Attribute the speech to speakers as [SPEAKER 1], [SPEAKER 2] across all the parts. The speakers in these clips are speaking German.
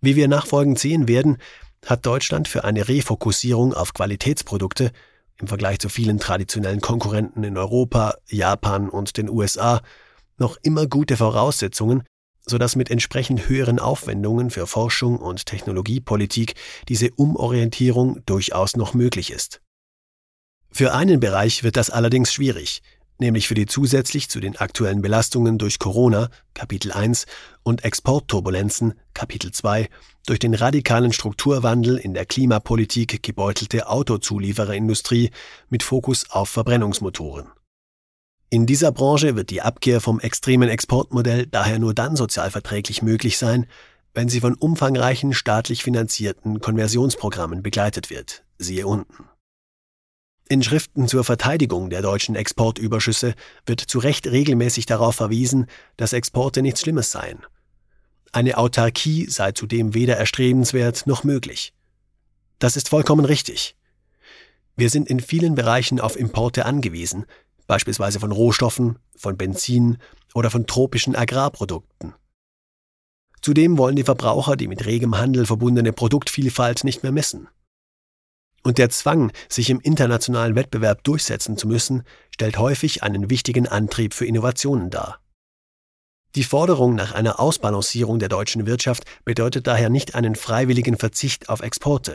[SPEAKER 1] Wie wir nachfolgend sehen werden, hat Deutschland für eine Refokussierung auf Qualitätsprodukte im Vergleich zu vielen traditionellen Konkurrenten in Europa, Japan und den USA noch immer gute Voraussetzungen, sodass mit entsprechend höheren Aufwendungen für Forschung und Technologiepolitik diese Umorientierung durchaus noch möglich ist. Für einen Bereich wird das allerdings schwierig, nämlich für die zusätzlich zu den aktuellen Belastungen durch Corona, Kapitel 1, und Exportturbulenzen, Kapitel 2, durch den radikalen Strukturwandel in der Klimapolitik gebeutelte Autozuliefererindustrie mit Fokus auf Verbrennungsmotoren. In dieser Branche wird die Abkehr vom extremen Exportmodell daher nur dann sozialverträglich möglich sein, wenn sie von umfangreichen staatlich finanzierten Konversionsprogrammen begleitet wird, siehe unten. In Schriften zur Verteidigung der deutschen Exportüberschüsse wird zu Recht regelmäßig darauf verwiesen, dass Exporte nichts Schlimmes seien. Eine Autarkie sei zudem weder erstrebenswert noch möglich. Das ist vollkommen richtig. Wir sind in vielen Bereichen auf Importe angewiesen, beispielsweise von Rohstoffen, von Benzin oder von tropischen Agrarprodukten. Zudem wollen die Verbraucher die mit regem Handel verbundene Produktvielfalt nicht mehr missen. Und der Zwang, sich im internationalen Wettbewerb durchsetzen zu müssen, stellt häufig einen wichtigen Antrieb für Innovationen dar. Die Forderung nach einer Ausbalancierung der deutschen Wirtschaft bedeutet daher nicht einen freiwilligen Verzicht auf Exporte.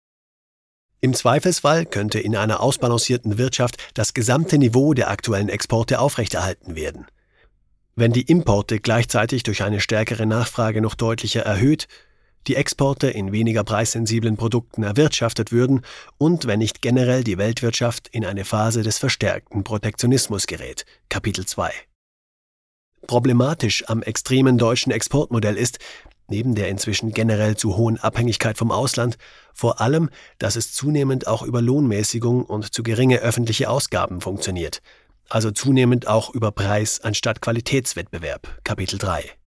[SPEAKER 1] Im Zweifelsfall könnte in einer ausbalancierten Wirtschaft das gesamte Niveau der aktuellen Exporte aufrechterhalten werden. Wenn die Importe gleichzeitig durch eine stärkere Nachfrage noch deutlicher erhöht, die Exporte in weniger preissensiblen Produkten erwirtschaftet würden und wenn nicht generell die Weltwirtschaft in eine Phase des verstärkten Protektionismus gerät, Kapitel 2. Problematisch am extremen deutschen Exportmodell ist, neben der inzwischen generell zu hohen Abhängigkeit vom Ausland, vor allem, dass es zunehmend auch über Lohnmäßigung und zu geringe öffentliche Ausgaben funktioniert, also zunehmend auch über Preis- anstatt Qualitätswettbewerb, Kapitel 3.